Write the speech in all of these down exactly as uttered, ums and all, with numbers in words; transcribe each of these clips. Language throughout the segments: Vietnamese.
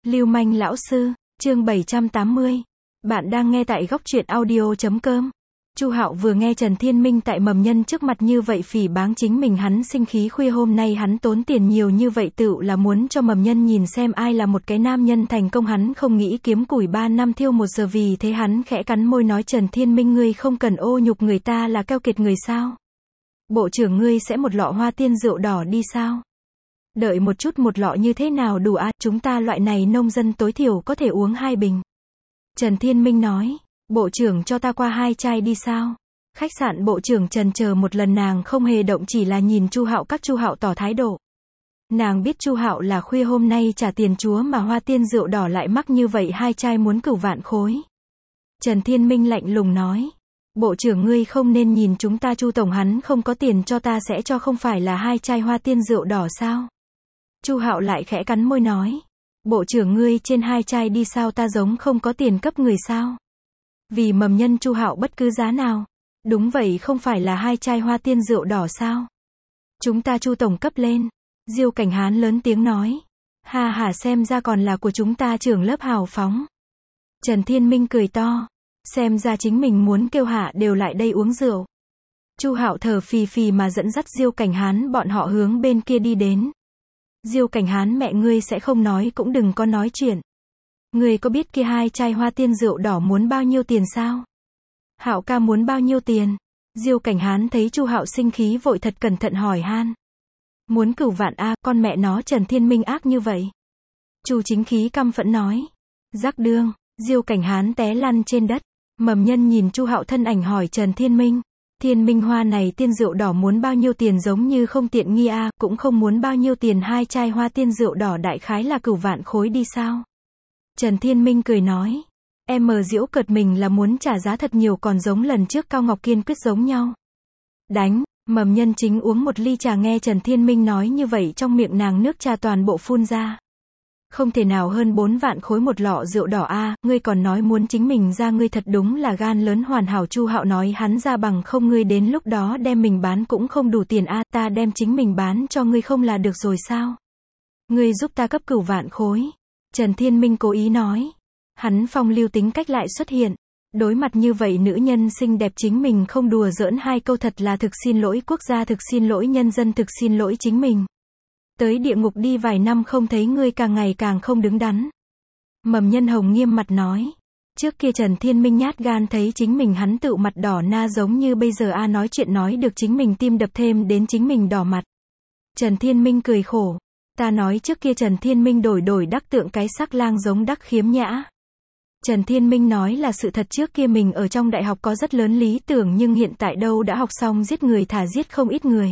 Lưu manh lão sư, chương bảy trăm tám mươi. Bạn đang nghe tại góc truyện audio chấm com. Chu Hạo vừa nghe Trần Thiên Minh tại mầm nhân trước mặt như vậy phỉ báng chính mình, hắn sinh khí. Khuya hôm nay hắn tốn tiền nhiều như vậy tựu là muốn cho mầm nhân nhìn xem ai là một cái nam nhân thành công. Hắn không nghĩ kiếm củi ba năm thiêu một giờ, vì thế hắn khẽ cắn môi nói: Trần Thiên Minh, ngươi không cần ô nhục người ta là keo kiệt người sao? Bộ trưởng, ngươi sẽ một lọ hoa tiên rượu đỏ đi sao? Đợi một chút, một lọ như thế nào đủ à? Chúng ta loại này nông dân tối thiểu có thể uống hai bình. Trần Thiên Minh nói: Bộ trưởng cho ta qua hai chai đi sao? Khách sạn bộ trưởng trần chờ một lần, nàng không hề động, chỉ là nhìn Chu Hạo. Các Chu Hạo tỏ thái độ. Nàng biết Chu Hạo là khuya hôm nay trả tiền chúa, mà hoa tiên rượu đỏ lại mắc như vậy, hai chai muốn cửu vạn khối. Trần Thiên Minh lạnh lùng nói: Bộ trưởng, ngươi không nên nhìn chúng ta. Chu tổng hắn không có tiền cho ta sẽ cho, không phải là hai chai hoa tiên rượu đỏ sao? Chu Hạo lại khẽ cắn môi nói: Bộ trưởng, ngươi trên hai chai đi sao? Ta giống không có tiền cấp người sao? Vì mầm nhân Chu Hạo bất cứ giá nào. Đúng vậy, không phải là hai chai hoa tiên rượu đỏ sao? Chúng ta Chu tổng cấp lên. Diêu Cảnh Hán lớn tiếng nói: Ha ha, xem ra còn là của chúng ta trưởng lớp hào phóng. Trần Thiên Minh cười to: Xem ra chính mình muốn kêu hạ đều lại đây uống rượu. Chu Hạo thở phì phì mà dẫn dắt Diêu Cảnh Hán bọn họ hướng bên kia đi đến. Diêu Cảnh Hán, mẹ ngươi sẽ không nói cũng đừng có nói chuyện. Ngươi có biết kia hai chai hoa tiên rượu đỏ muốn bao nhiêu tiền sao? Hạo ca muốn bao nhiêu tiền? Diêu Cảnh Hán thấy Chu Hạo sinh khí vội thật cẩn thận hỏi han. Muốn cửu vạn a, con mẹ nó Trần Thiên Minh ác như vậy. Chu Chính Khí căm phẫn nói. Rắc đương, Diêu Cảnh Hán té lăn trên đất. Mầm nhân nhìn Chu Hạo thân ảnh hỏi Trần Thiên Minh: Thiên Minh, hoa này tiên rượu đỏ muốn bao nhiêu tiền? Giống như không tiện nghi a. Cũng không muốn bao nhiêu tiền, hai chai hoa tiên rượu đỏ đại khái là cửu vạn khối đi sao? Trần Thiên Minh cười nói: Em mờ giễu cợt mình là muốn trả giá thật nhiều, còn giống lần trước Cao Ngọc Kiên quyết giống nhau. Đánh. Mầm nhân chính uống một ly trà, nghe Trần Thiên Minh nói như vậy, trong miệng nàng nước trà toàn bộ phun ra. Không thể nào, hơn bốn vạn khối một lọ rượu đỏ a, ngươi còn nói muốn chính mình ra, ngươi thật đúng là gan lớn. Hoàn hảo. Chu Hạo nói hắn ra bằng không, ngươi đến lúc đó đem mình bán cũng không đủ tiền a, ta đem chính mình bán cho ngươi không là được rồi sao? Ngươi giúp ta cấp cửu vạn khối. Trần Thiên Minh cố ý nói. Hắn phong lưu tính cách lại xuất hiện. Đối mặt như vậy nữ nhân xinh đẹp, chính mình không đùa giỡn hai câu thật là thực xin lỗi quốc gia, thực xin lỗi nhân dân, thực xin lỗi chính mình. Tới địa ngục đi vài năm không thấy ngươi càng ngày càng không đứng đắn. Mầm nhân hồng nghiêm mặt nói. Trước kia Trần Thiên Minh nhát gan thấy chính mình hắn tự mặt đỏ na, giống như bây giờ a, nói chuyện nói được chính mình tim đập thêm đến chính mình đỏ mặt. Trần Thiên Minh cười khổ. Ta nói trước kia Trần Thiên Minh đổi đổi đắc tượng cái sắc lang giống đắc khiếm nhã. Trần Thiên Minh nói là sự thật, trước kia mình ở trong đại học có rất lớn lý tưởng, nhưng hiện tại đâu đã học xong giết người thả giết không ít người.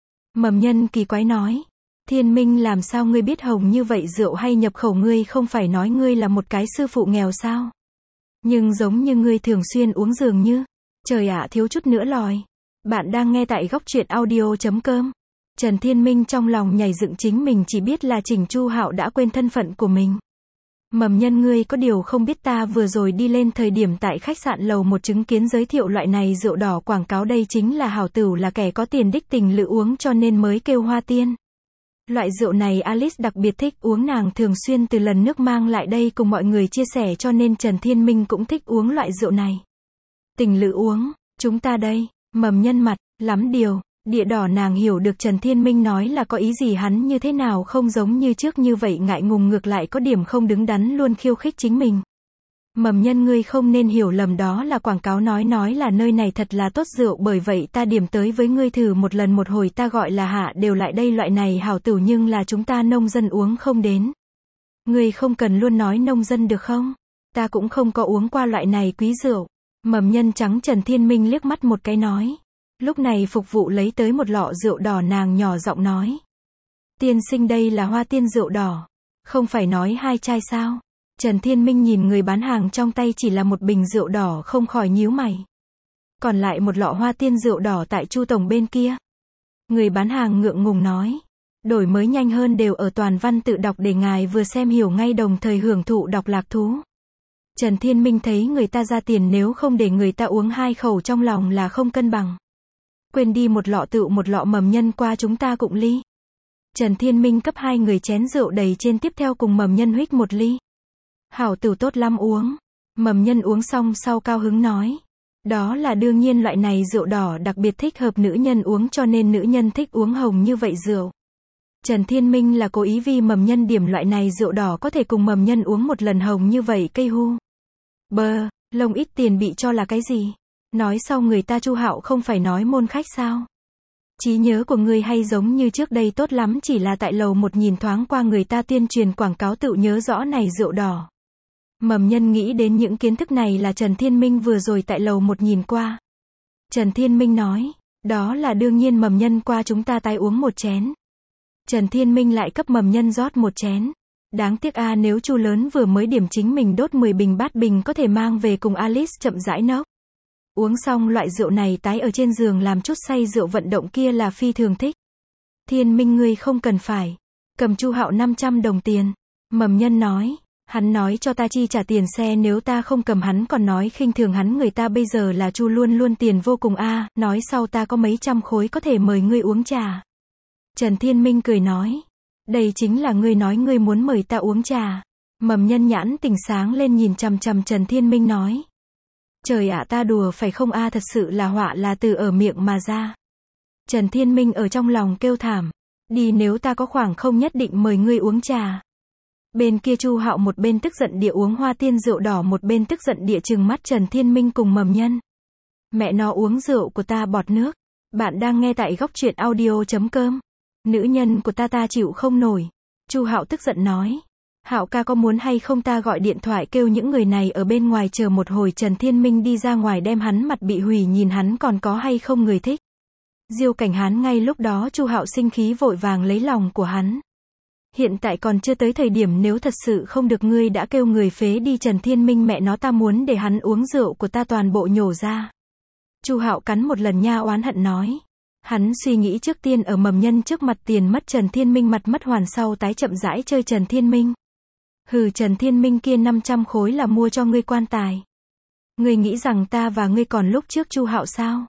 Mầm nhân kỳ quái nói. Thiên Minh, làm sao ngươi biết hồng như vậy rượu hay nhập khẩu? Ngươi không phải nói ngươi là một cái sư phụ nghèo sao? Nhưng giống như ngươi thường xuyên uống dường như. Trời ạ, thiếu chút nữa lòi. Bạn đang nghe tại góc truyện audio chấm com. Trần Thiên Minh trong lòng nhảy dựng, chính mình chỉ biết là chỉnh Chu Hạo đã quên thân phận của mình. Mầm nhân, ngươi có điều không biết, ta vừa rồi đi lên thời điểm tại khách sạn lầu một chứng kiến giới thiệu loại này rượu đỏ quảng cáo, đây chính là hảo tửu, là kẻ có tiền đích tình lự uống, cho nên mới kêu hoa tiên. Loại rượu này Alice đặc biệt thích uống, nàng thường xuyên từ lần nước mang lại đây cùng mọi người chia sẻ, cho nên Trần Thiên Minh cũng thích uống loại rượu này. Tình lự uống, chúng ta đây. Mầm nhân mặt lắm điều. Địa đỏ, nàng hiểu được Trần Thiên Minh nói là có ý gì, hắn như thế nào không giống như trước như vậy ngại ngùng, ngược lại có điểm không đứng đắn, luôn khiêu khích chính mình. Mầm nhân, ngươi không nên hiểu lầm, đó là quảng cáo nói nói là nơi này thật là tốt rượu, bởi vậy ta điểm tới với ngươi thử một lần một hồi, ta gọi là hạ đều lại đây, loại này hảo tửu nhưng là chúng ta nông dân uống không đến. Ngươi không cần luôn nói nông dân được không? Ta cũng không có uống qua loại này quý rượu. Mầm nhân trắng Trần Thiên Minh liếc mắt một cái nói. Lúc này phục vụ lấy tới một lọ rượu đỏ, nàng nhỏ giọng nói. Tiên sinh, đây là hoa tiên rượu đỏ. Không phải nói hai chai sao? Trần Thiên Minh nhìn người bán hàng trong tay chỉ là một bình rượu đỏ, không khỏi nhíu mày. Còn lại một lọ hoa tiên rượu đỏ tại Chu tổng bên kia. Người bán hàng ngượng ngùng nói. Đổi mới nhanh hơn đều ở toàn văn tự đọc để ngài vừa xem hiểu ngay, đồng thời hưởng thụ đọc lạc thú. Trần Thiên Minh thấy người ta ra tiền, nếu không để người ta uống hai khẩu trong lòng là không cân bằng. Quên đi, một lọ tựu một lọ, mầm nhân qua chúng ta cụng ly. Trần Thiên Minh cấp hai người chén rượu đầy trên, tiếp theo cùng Mầm Nhân huých một ly. Hảo tử tốt lắm uống. Mầm Nhân uống xong sau cao hứng nói. Đó là đương nhiên, loại này rượu đỏ đặc biệt thích hợp nữ nhân uống, cho nên nữ nhân thích uống hồng như vậy rượu. Trần Thiên Minh là cố ý vì Mầm Nhân điểm loại này rượu đỏ có thể cùng Mầm Nhân uống một lần hồng như vậy cây hu. Bơ, lông ít tiền bị cho là cái gì? Nói sau người ta Chu Hạo không phải nói môn khách sao? Trí nhớ của ngươi hay giống như trước đây tốt lắm, chỉ là tại lầu một nhìn thoáng qua người ta tuyên truyền quảng cáo tự nhớ rõ này rượu đỏ. Mầm Nhân nghĩ đến những kiến thức này là Trần Thiên Minh vừa rồi tại lầu một nhìn qua. Trần Thiên Minh nói, đó là đương nhiên. Mầm Nhân qua chúng ta tái uống một chén. Trần Thiên Minh lại cấp Mầm Nhân rót một chén. Đáng tiếc a, nếu Chu lớn vừa mới điểm chính mình đốt mười bình bát bình có thể mang về cùng Alice chậm rãi nốc. Uống xong loại rượu này tái ở trên giường làm chút say rượu vận động kia là phi thường thích. Thiên Minh ngươi không cần phải. Cầm Chu Hạo năm trăm đồng tiền. Mầm Nhân nói, hắn nói cho ta chi trả tiền xe, nếu ta không cầm hắn còn nói khinh thường hắn, người ta bây giờ là Chu luôn luôn tiền vô cùng a, nói sau ta có mấy trăm khối có thể mời ngươi uống trà. Trần Thiên Minh cười nói, đây chính là ngươi nói ngươi muốn mời ta uống trà. Mầm Nhân nhãn tỉnh sáng lên nhìn chằm chằm Trần Thiên Minh nói. Trời ạ, ta đùa phải không a, thật sự là họa là từ ở miệng mà ra. Trần Thiên Minh ở trong lòng kêu thảm. Đi, nếu ta có khoảng không nhất định mời ngươi uống trà. Bên kia Chu Hạo một bên tức giận địa uống hoa tiên rượu đỏ, một bên tức giận địa trừng mắt Trần Thiên Minh cùng Mầm Nhân. Mẹ nó uống rượu của ta bọt nước. Bạn đang nghe tại góc truyện audio chấm com. Nữ nhân của ta ta chịu không nổi. Chu Hạo tức giận nói. Hạo ca có muốn hay không ta gọi điện thoại kêu những người này ở bên ngoài chờ một hồi. Trần Thiên Minh đi ra ngoài đem hắn mặt bị hủy nhìn hắn còn có hay không người thích. Diêu Cảnh Hán ngay lúc đó Chu Hạo sinh khí vội vàng lấy lòng của hắn. Hiện tại còn chưa tới thời điểm, nếu thật sự không được ngươi đã kêu người phế đi. Trần Thiên Minh mẹ nó, ta muốn để hắn uống rượu của ta toàn bộ nhổ ra. Chu Hạo cắn một lần nha, oán hận nói. Hắn suy nghĩ trước tiên ở Mầm Nhân trước mặt tiền mất Trần Thiên Minh mặt mất hoàn, sau tái chậm rãi chơi Trần Thiên Minh. Hừ, Trần Thiên Minh kia năm trăm khối là mua cho ngươi quan tài. Ngươi nghĩ rằng ta và ngươi còn lúc trước Chu Hạo sao?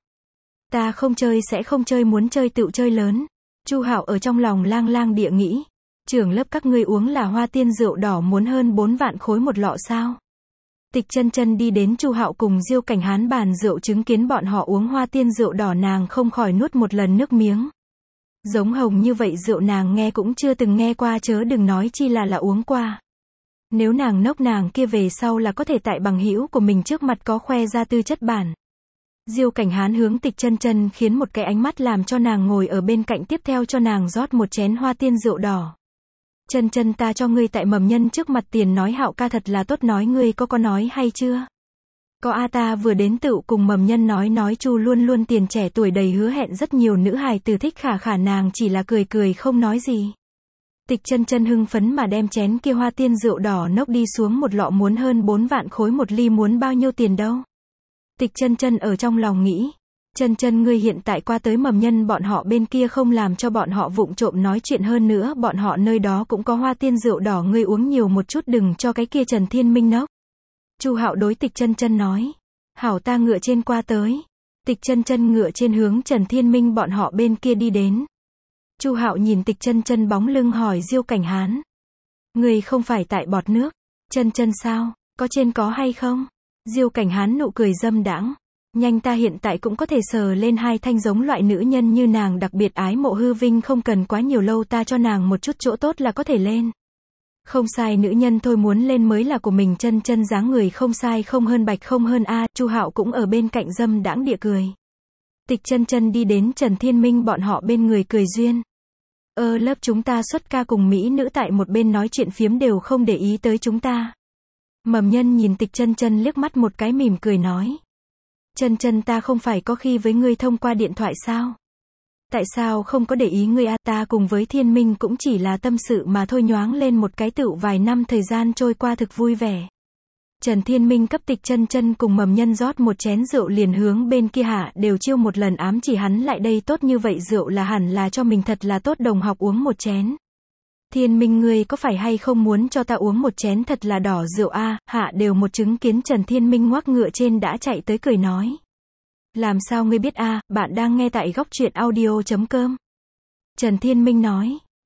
Ta không chơi sẽ không chơi, muốn chơi tựu chơi lớn. Chu Hạo ở trong lòng lang lang địa nghĩ. Trưởng lớp các ngươi uống là hoa tiên rượu đỏ muốn hơn bốn vạn khối một lọ sao? Tịch Chân Chân đi đến Chu Hạo cùng Diêu Cảnh Hán bàn rượu, chứng kiến bọn họ uống hoa tiên rượu đỏ, nàng không khỏi nuốt một lần nước miếng. Giống hồng như vậy rượu nàng nghe cũng chưa từng nghe qua, chớ đừng nói chi là là uống qua. Nếu nàng nốc, nàng kia về sau là có thể tại bằng hữu của mình trước mặt có khoe ra tư chất bản. Diêu Cảnh Hán hướng Tịch Chân Chân khiến một cái ánh mắt làm cho nàng ngồi ở bên cạnh, tiếp theo cho nàng rót một chén hoa tiên rượu đỏ. Chân Chân, ta cho ngươi tại Mầm Nhân trước mặt tiền nói Hạo ca thật là tốt, nói ngươi có có nói hay chưa? Có a, ta vừa đến tựu cùng Mầm Nhân nói nói Chu luôn luôn tiền trẻ tuổi đầy hứa hẹn, rất nhiều nữ hài tử thích khả khả, nàng chỉ là cười cười không nói gì. Tịch Chân Chân hưng phấn mà đem chén kia hoa tiên rượu đỏ nốc đi xuống, một lọ muốn hơn bốn vạn khối, một ly muốn bao nhiêu tiền đâu? Tịch Chân Chân ở trong lòng nghĩ. Chân Chân, ngươi hiện tại qua tới Mầm Nhân bọn họ bên kia không làm cho bọn họ vụng trộm nói chuyện, hơn nữa bọn họ nơi đó cũng có hoa tiên rượu đỏ, ngươi uống nhiều một chút, đừng cho cái kia Trần Thiên Minh nốc. Chu Hạo đối Tịch Chân Chân nói. Hảo, ta ngựa trên qua tới. Tịch Chân Chân ngựa trên hướng Trần Thiên Minh bọn họ bên kia đi đến. Chu Hạo nhìn Tịch Chân Chân bóng lưng hỏi Diêu Cảnh Hán. Ngươi không phải tại bọt nước. Chân Chân sao, có trên có hay không? Diêu Cảnh Hán nụ cười dâm đãng. Nhanh, ta hiện tại cũng có thể sờ lên hai thanh, giống loại nữ nhân như nàng đặc biệt ái mộ hư vinh, không cần quá nhiều lâu, ta cho nàng một chút chỗ tốt là có thể lên. Không sai, nữ nhân thôi muốn lên mới là của mình. Chân Chân dáng người không sai, không hơn bạch không hơn a. Chu Hạo cũng ở bên cạnh dâm đãng địa cười. Tịch Chân Chân đi đến Trần Thiên Minh bọn họ bên người cười duyên. Ơ, lớp chúng ta xuất ca cùng mỹ nữ tại một bên nói chuyện phiếm đều không để ý tới chúng ta. Mầm Nhân nhìn Tịch Chân Chân liếc mắt một cái, mỉm cười nói. Chân Chân, ta không phải có khi với ngươi thông qua điện thoại sao? Tại sao không có để ý ngươi a? Ta cùng với Thiên Minh cũng chỉ là tâm sự mà thôi, nhoáng lên một cái tựu vài năm thời gian trôi qua thực vui vẻ. Trần Thiên Minh cấp Tịch Chân Chân cùng Mầm Nhân rót một chén rượu, liền hướng bên kia hạ đều chiêu một lần, ám chỉ hắn lại đây, tốt như vậy rượu là hẳn là cho mình, thật là tốt, đồng học uống một chén. Thiên Minh, ngươi có phải hay không muốn cho ta uống một chén thật là đỏ rượu a? Hạ đều một chứng kiến Trần Thiên Minh ngoác ngựa trên đã chạy tới cười nói. Làm sao ngươi biết a? Bạn đang nghe tại góc truyện audio chấm com. Trần Thiên Minh nói.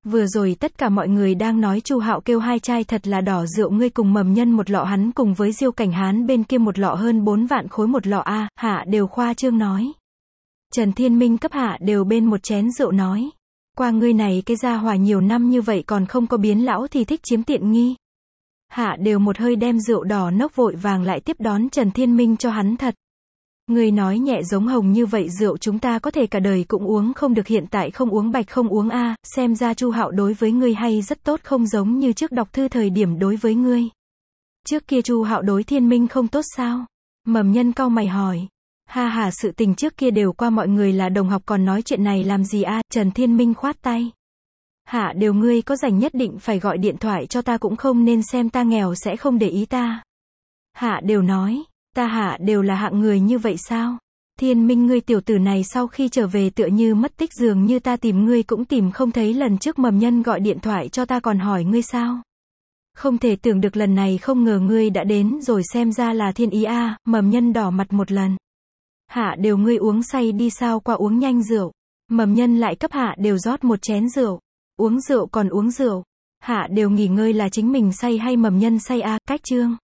Vừa rồi tất cả mọi người đang nói Chu Hạo kêu hai chai thật là đỏ rượu ngươi cùng Mầm Nhân một lọ hắn cùng với Diêu Cảnh Hán bên kia một lọ hơn bốn vạn khối một lọ a, Hạ đều khoa trương nói. Trần Thiên Minh cấp Hạ đều bên một chén rượu nói. Qua ngươi này cái gia hỏa nhiều năm như vậy còn không có biến lão thì thích chiếm tiện nghi. Hạ đều một hơi đem rượu đỏ nốc vội vàng lại tiếp đón Trần Thiên Minh cho hắn thật. Ngươi nói nhẹ giống hồng như vậy rượu chúng ta có thể cả đời cũng uống không được hiện tại không uống bạch không uống a, xem ra Chu Hạo đối với ngươi hay rất tốt không giống như trước đọc thư thời điểm đối với ngươi. Trước kia Chu Hạo đối Thiên Minh không tốt sao? Mầm Nhân cau mày hỏi. Ha ha sự tình trước kia đều qua mọi người là đồng học còn nói chuyện này làm gì a, Trần Thiên Minh khoát tay. Hạ đều ngươi có rảnh nhất định phải gọi điện thoại cho ta cũng không nên xem ta nghèo sẽ không để ý ta. Hạ đều nói. Ta Hạ đều là hạng người như vậy sao? Thiên Minh ngươi tiểu tử này sau khi trở về tựa như mất tích dường như ta tìm ngươi cũng tìm không thấy lần trước Mầm Nhân gọi điện thoại cho ta còn hỏi ngươi sao? Không thể tưởng được lần này không ngờ ngươi đã đến rồi xem ra là thiên ý a, à, Mầm Nhân đỏ mặt một lần. Hạ đều ngươi uống say đi sao qua uống nhanh rượu. Mầm Nhân lại cấp Hạ đều rót một chén rượu. Uống rượu còn uống rượu. Hạ đều nghỉ ngơi là chính mình say hay Mầm Nhân say a, à, cách chương.